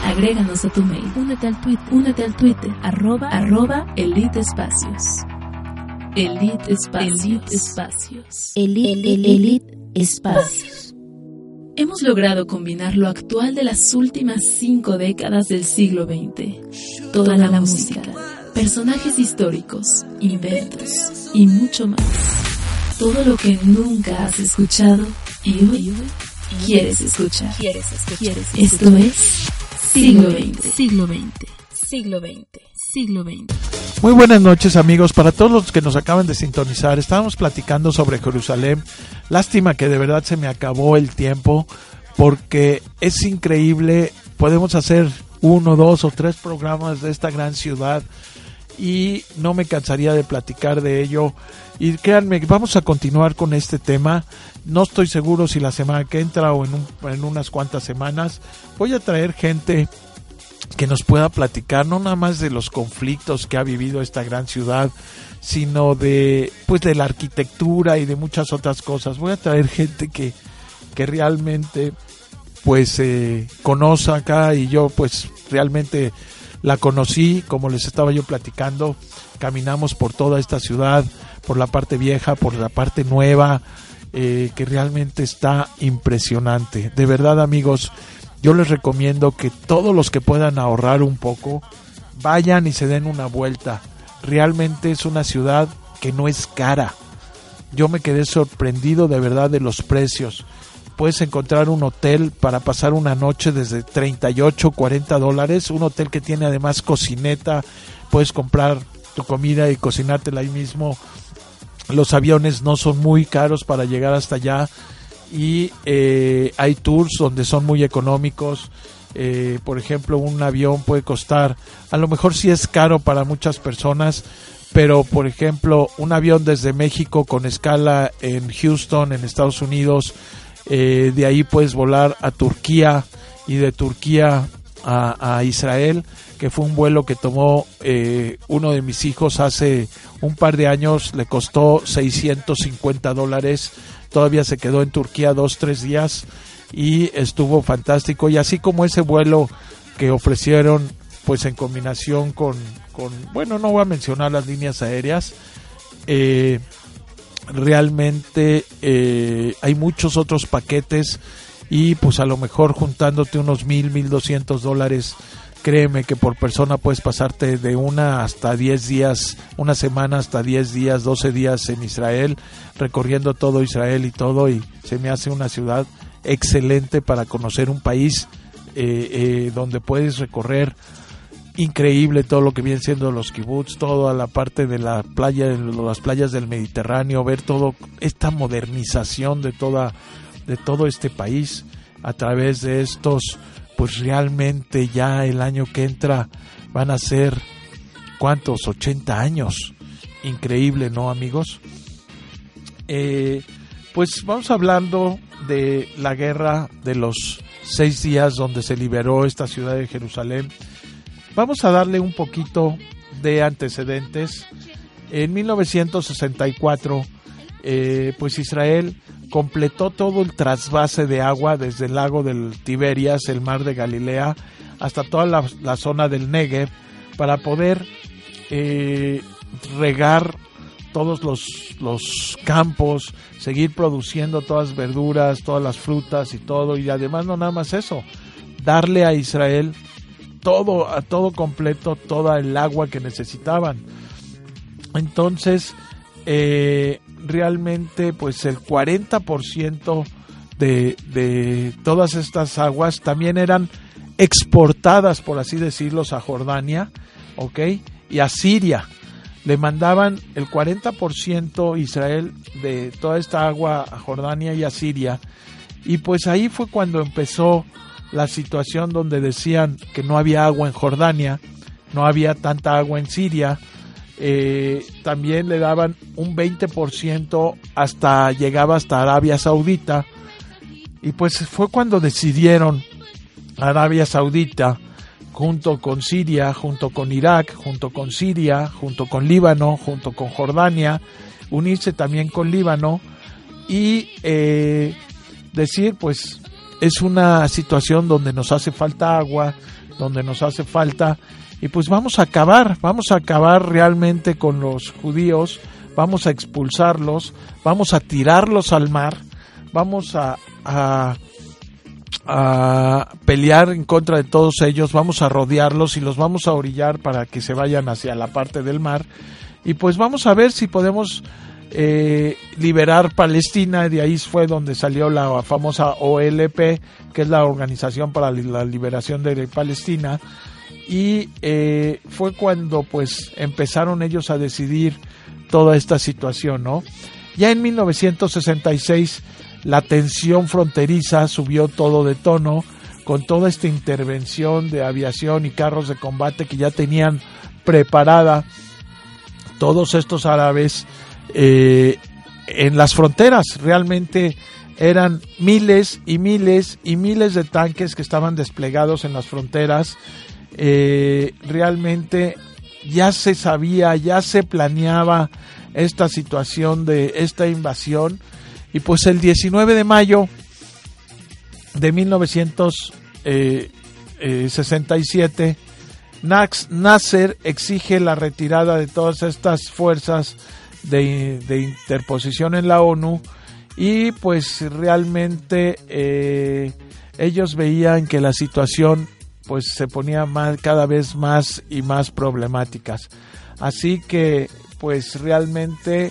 Agréganos a tu mail. Únete al Twitter. @Elite Espacios. Elite Espacios. Elite Espacios. Hemos logrado combinar lo actual de las últimas 5 décadas del siglo XX. Toda la música, personajes históricos, inventos y mucho más. Todo lo que nunca has escuchado y hoy quieres escuchar. Esto es Siglo XX. Muy buenas noches, amigos. Para todos los que nos acaban de sintonizar, estábamos platicando sobre Jerusalén. Lástima que de verdad se me acabó el tiempo, porque es increíble. Podemos hacer 1, 2 o 3 programas de esta gran ciudad y no me cansaría de platicar de ello. Y créanme, vamos a continuar con este tema. No estoy seguro si la semana que entra o en unas cuantas semanas voy a traer gente que nos pueda platicar no nada más de los conflictos que ha vivido esta gran ciudad, sino de la arquitectura y de muchas otras cosas. Voy a traer gente que realmente conoce acá, y yo realmente la conocí, como les estaba yo platicando. Caminamos por toda esta ciudad, por la parte vieja, por la parte nueva, que realmente está impresionante. De verdad, amigos, yo les recomiendo que todos los que puedan ahorrar un poco, vayan y se den una vuelta. Realmente es una ciudad que no es cara. Yo me quedé sorprendido de verdad de los precios. Puedes encontrar un hotel para pasar una noche desde $38, $40. Un hotel que tiene además cocineta. Puedes comprar tu comida y cocinártela ahí mismo. Los aviones no son muy caros para llegar hasta allá. Y hay tours donde son muy económicos. Por ejemplo, un avión puede costar, a lo mejor sí es caro para muchas personas, pero por ejemplo un avión desde México con escala en Houston, en Estados Unidos, de ahí puedes volar a Turquía, y de Turquía a Israel, que fue un vuelo que tomó uno de mis hijos hace un par de años. Le costó $650. Todavía se quedó en Turquía 2-3 días y estuvo fantástico. Y así como ese vuelo que ofrecieron, en combinación con no voy a mencionar las líneas aéreas, realmente hay muchos otros paquetes, y a lo mejor juntándote unos $1,200, créeme que por persona puedes pasarte de 1 hasta 10 días, una semana hasta 10 días, 12 días en Israel, recorriendo todo Israel y todo, y se me hace una ciudad excelente para conocer un país donde puedes recorrer increíble todo lo que viene siendo los kibbutz, toda la parte de la playa, las playas del Mediterráneo, ver todo esta modernización de todo este país a través de estos. Realmente ya el año que entra van a ser, ¿cuántos? 80 años. Increíble, ¿no, amigos? Vamos hablando de la guerra de los 6 días donde se liberó esta ciudad de Jerusalén. Vamos a darle un poquito de antecedentes. En 1964, Israel completó todo el trasvase de agua desde el lago del Tiberias, el mar de Galilea, hasta toda la zona del Negev, para poder regar todos los campos, seguir produciendo todas las verduras, todas las frutas y todo. Y además no nada más eso, darle a Israel todo completo, toda el agua que necesitaban. Entonces, realmente el 40% de todas estas aguas también eran exportadas, por así decirlo, a Jordania, ¿ok? Y a Siria. Le mandaban el 40% Israel de toda esta agua a Jordania y a Siria. Y ahí fue cuando empezó la situación donde decían que no había agua en Jordania, no había tanta agua en Siria. También le daban un 20% llegaba hasta Arabia Saudita, y fue cuando decidieron Arabia Saudita, junto con Siria, junto con Irak, junto con Siria, junto con Líbano, junto con Jordania, unirse también con Líbano y decir, es una situación donde nos hace falta agua, donde nos hace falta, y pues vamos a acabar realmente con los judíos, vamos a expulsarlos, vamos a tirarlos al mar, vamos a pelear en contra de todos ellos, vamos a rodearlos y los vamos a orillar para que se vayan hacia la parte del mar, y pues vamos a ver si podemos liberar Palestina. De ahí fue donde salió la famosa OLP, que es la Organización para la Liberación de Palestina, y fue cuando pues empezaron ellos a decidir toda esta situación, ¿no? Ya en 1966 la tensión fronteriza subió todo de tono con toda esta intervención de aviación y carros de combate que ya tenían preparada todos estos árabes en las fronteras. Realmente eran miles y miles y miles de tanques que estaban desplegados en las fronteras. Realmente ya se sabía, ya se planeaba esta situación de esta invasión, y pues el 19 de mayo de 1967 Nasser exige la retirada de todas estas fuerzas de interposición en la ONU, y pues realmente ellos veían que la situación pues se ponía cada vez más y más problemáticas. Así que pues realmente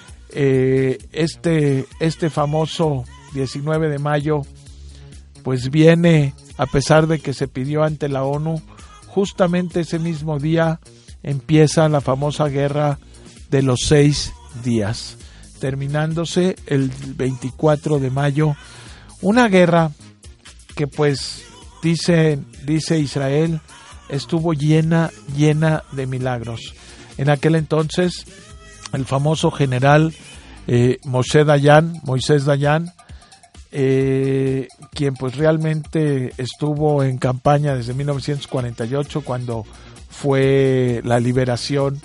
este famoso 19 de mayo pues viene, a pesar de que se pidió ante la ONU, justamente ese mismo día empieza la famosa guerra de los 6 días, terminándose el 24 de mayo, una guerra que pues dice Israel estuvo llena de milagros. En aquel entonces el famoso general Moisés Dayan, quien pues realmente estuvo en campaña desde 1948, cuando fue la liberación,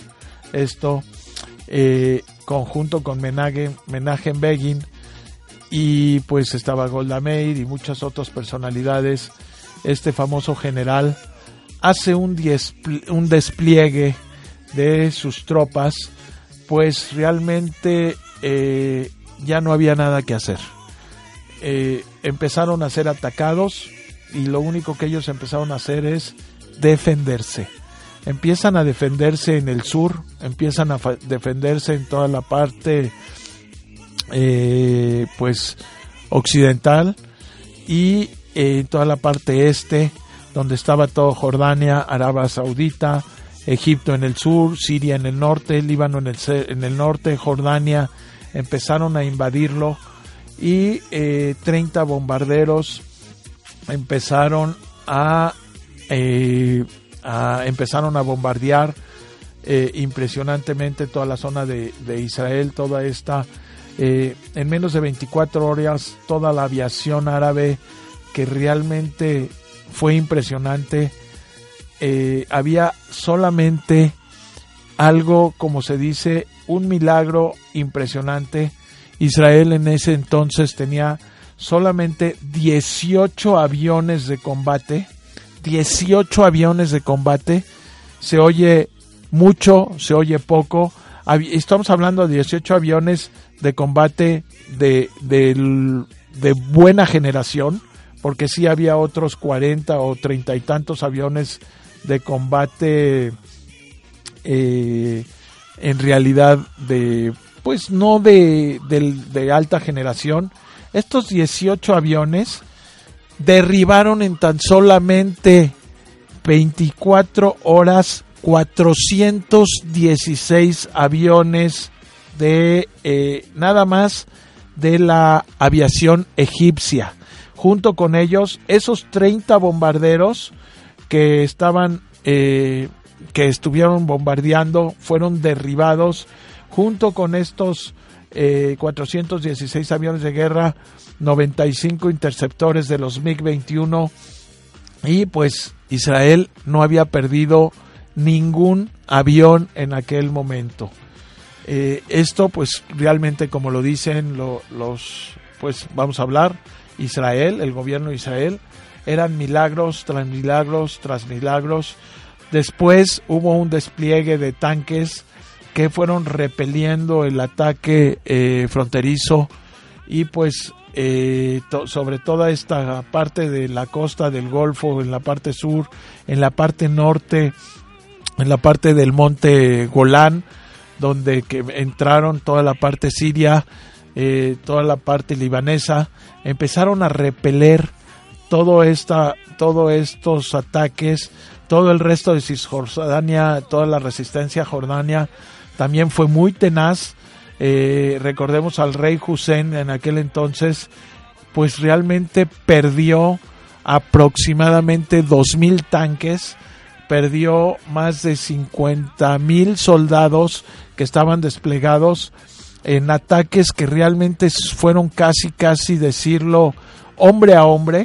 conjunto con Menachem Begin, y pues estaba Golda Meir y muchas otras personalidades. Este famoso general hace un despliegue de sus tropas, pues realmente ya no había nada que hacer. Empezaron a ser atacados, y lo único que ellos empezaron a hacer es defenderse. Empiezan a defenderse en el sur, empiezan a defenderse en toda la parte pues occidental, y en toda la parte este, donde estaba todo Jordania, Arabia Saudita, Egipto en el sur, Siria en el norte, Líbano en el norte, Jordania, empezaron a invadirlo, y 30 bombarderos empezaron a bombardear impresionantemente toda la zona de Israel, toda esta, en menos de 24 horas, toda la aviación árabe, que realmente fue impresionante. Había solamente algo, como se dice, un milagro impresionante. Israel en ese entonces tenía solamente 18 aviones de combate. 18 aviones de combate. Se oye mucho, se oye poco. Estamos hablando de 18 aviones de combate de buena generación, porque sí había otros 40 o 30 y tantos aviones de combate en realidad pues no de alta generación. Estos 18 aviones derribaron en tan solamente 24 horas 416 aviones de nada más de la aviación egipcia. Junto con ellos, esos 30 bombarderos que estuvieron bombardeando fueron derribados, junto con estos 416 aviones de guerra, 95 interceptores de los MiG-21, y pues Israel no había perdido ningún avión en aquel momento. Esto pues realmente, como lo dicen pues vamos a hablar, Israel, el gobierno de Israel, eran milagros tras milagros tras milagros. Después hubo un despliegue de tanques que fueron repeliendo el ataque fronterizo, y pues sobre toda esta parte de la costa del Golfo, en la parte sur, en la parte norte, en la parte del monte Golán, donde que entraron toda la parte siria, toda la parte libanesa, empezaron a repeler todos estos ataques. Todo el resto de Cisjordania, toda la resistencia jordania también fue muy tenaz. Recordemos al rey Hussein en aquel entonces, pues realmente perdió aproximadamente 2,000 tanques, perdió más de 50,000 soldados que estaban desplegados en ataques que realmente fueron casi decirlo hombre a hombre,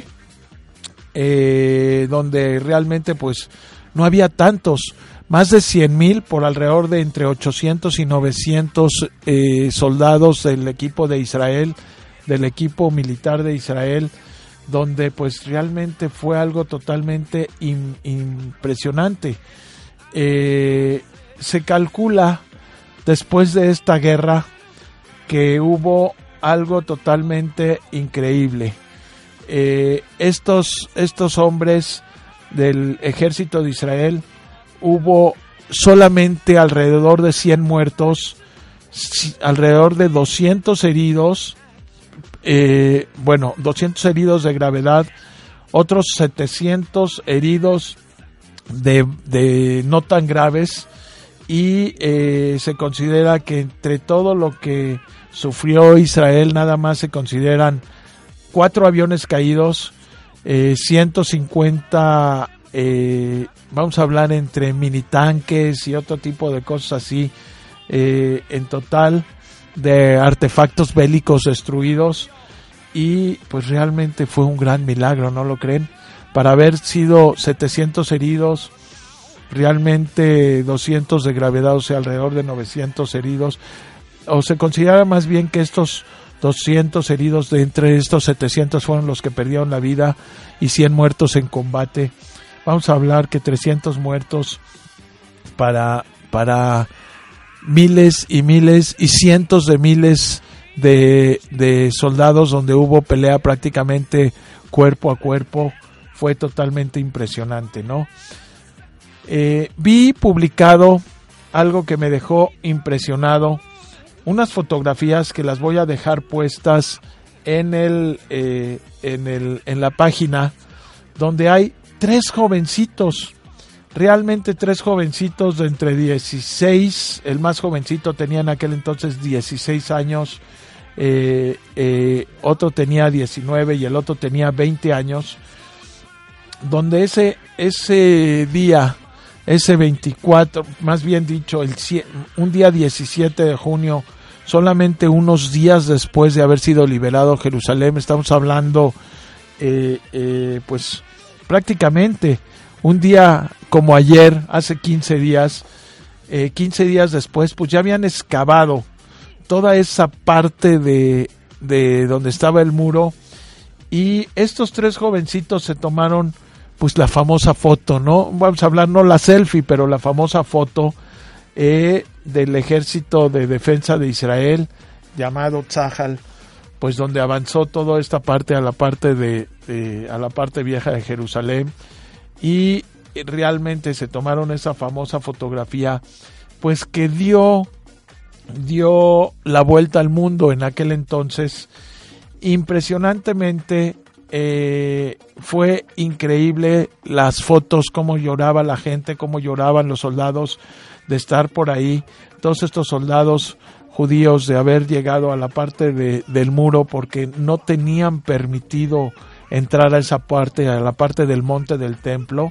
donde realmente pues no había tantos, más de 100,000, por alrededor de entre 800 y 900 soldados del equipo de Israel, del equipo militar de Israel, donde pues realmente fue algo totalmente impresionante. Se calcula después de esta guerra que hubo algo totalmente increíble. Estos hombres del ejército de Israel, hubo solamente alrededor de 100 muertos, alrededor de 200 heridos, 200 heridos de gravedad, otros 700 heridos de no tan graves, y se considera que entre todo lo que sufrió Israel nada más se consideran 4 aviones caídos, 150, vamos a hablar entre mini tanques y otro tipo de cosas así, en total de artefactos bélicos destruidos, y pues realmente fue un gran milagro, ¿no lo creen? Para haber sido 700 heridos, realmente 200 de gravedad, o sea, alrededor de 900 heridos, o se considera más bien que estos 200 heridos de entre estos 700 fueron los que perdieron la vida, y 100 muertos en combate. Vamos a hablar que 300 muertos para miles y miles y cientos de miles de soldados, donde hubo pelea prácticamente cuerpo a cuerpo. Fue totalmente impresionante, ¿no? Vi publicado algo que me dejó impresionado, unas fotografías que las voy a dejar puestas en la página, donde hay 3 jovencitos, realmente 3 jovencitos de entre 16, el más jovencito tenía en aquel entonces 16 años, otro tenía 19 y el otro tenía 20 años, donde ese día, ese 24, más bien dicho, un día 17 de junio, solamente unos días después de haber sido liberado Jerusalén, estamos hablando pues prácticamente un día como ayer, hace 15 días, 15 días después, pues ya habían excavado toda esa parte de donde estaba el muro, y estos 3 jovencitos se tomaron pues la famosa foto, ¿no? Vamos a hablar, no la selfie, pero la famosa foto del Ejército de Defensa de Israel, llamado Tzahal, pues donde avanzó toda esta parte a la parte a la parte vieja de Jerusalén, y realmente se tomaron esa famosa fotografía, pues que dio la vuelta al mundo en aquel entonces. Impresionantemente, fue increíble las fotos, cómo lloraba la gente, cómo lloraban los soldados de estar por ahí, todos estos soldados judíos de haber llegado a la parte del muro, porque no tenían permitido entrar a esa parte, a la parte del monte del templo,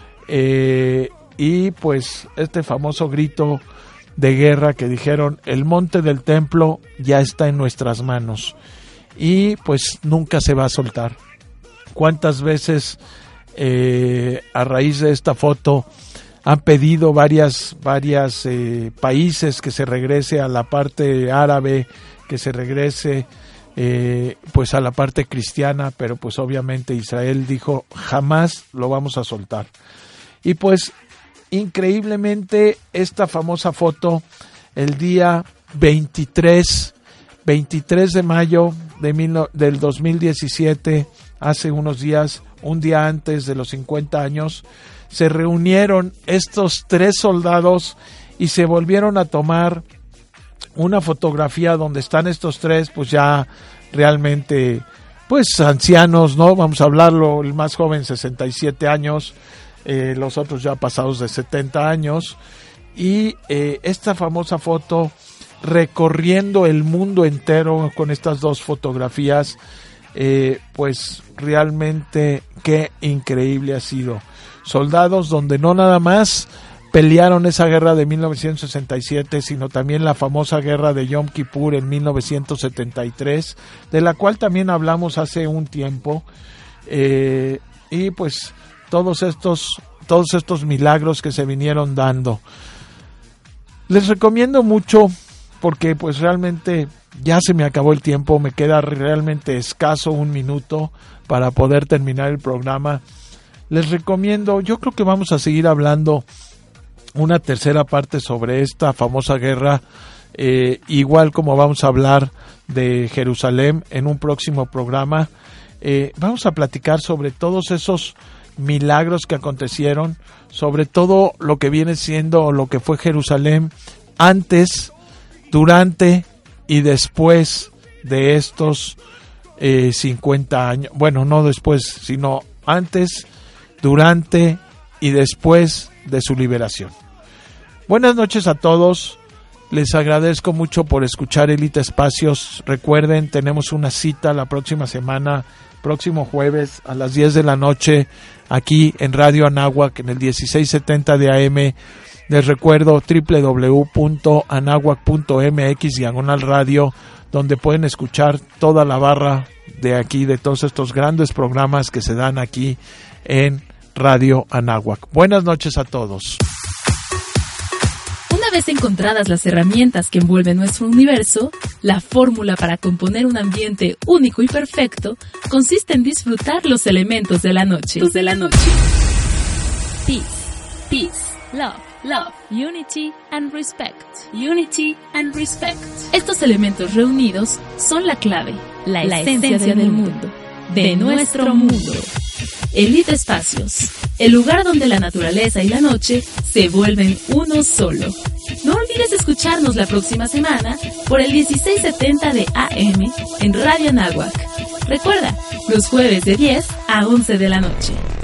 y pues este famoso grito de guerra que dijeron: el monte del templo ya está en nuestras manos, y pues nunca se va a soltar. ¿Cuántas veces a raíz de esta foto han pedido varias países que se regrese a la parte árabe, que se regrese pues a la parte cristiana, pero pues obviamente Israel dijo jamás lo vamos a soltar. Y pues increíblemente esta famosa foto el día 23 de mayo del 2017, hace unos días, un día antes de los 50 años, se reunieron estos 3 soldados y se volvieron a tomar una fotografía donde están estos 3, pues ya realmente, pues ancianos, ¿no? Vamos a hablarlo, el más joven 67 años, los otros ya pasados de 70 años, y esta famosa foto recorriendo el mundo entero con estas 2 fotografías, pues realmente qué increíble ha sido. Soldados donde no nada más pelearon esa guerra de 1967, sino también la famosa guerra de Yom Kippur en 1973, de la cual también hablamos hace un tiempo, y pues todos estos milagros que se vinieron dando. Les recomiendo mucho, porque pues realmente ya se me acabó el tiempo, me queda realmente escaso 1 minuto para poder terminar el programa. Les recomiendo, yo creo que vamos a seguir hablando una tercera parte sobre esta famosa guerra, igual como vamos a hablar de Jerusalén en un próximo programa. Vamos a platicar sobre todos esos milagros que acontecieron, sobre todo lo que viene siendo lo que fue Jerusalén antes, durante y después de estos 50 años. Bueno, no después, sino antes, durante y después de su liberación. Buenas noches a todos, les agradezco mucho por escuchar Elite Espacios. Recuerden, tenemos una cita la próxima semana, próximo jueves a las 10 de la noche, aquí en Radio Anáhuac, en el 1670 de AM. Les recuerdo www.anahuac.mx/radio, donde pueden escuchar toda la barra de aquí, de todos estos grandes programas que se dan aquí en Radio Anáhuac. Buenas noches a todos. Una vez encontradas las herramientas que envuelven nuestro universo, la fórmula para componer un ambiente único y perfecto consiste en disfrutar los elementos de la noche. Peace, peace, love, love, unity and respect. Unity and respect. Estos elementos reunidos son la clave, la esencia del mundo, de nuestro mundo. Elite Espacios, el lugar donde la naturaleza y la noche se vuelven uno solo. No olvides escucharnos la próxima semana por el 1670 de AM en Radio Anáhuac. Recuerda, los jueves de 10 a 11 de la noche.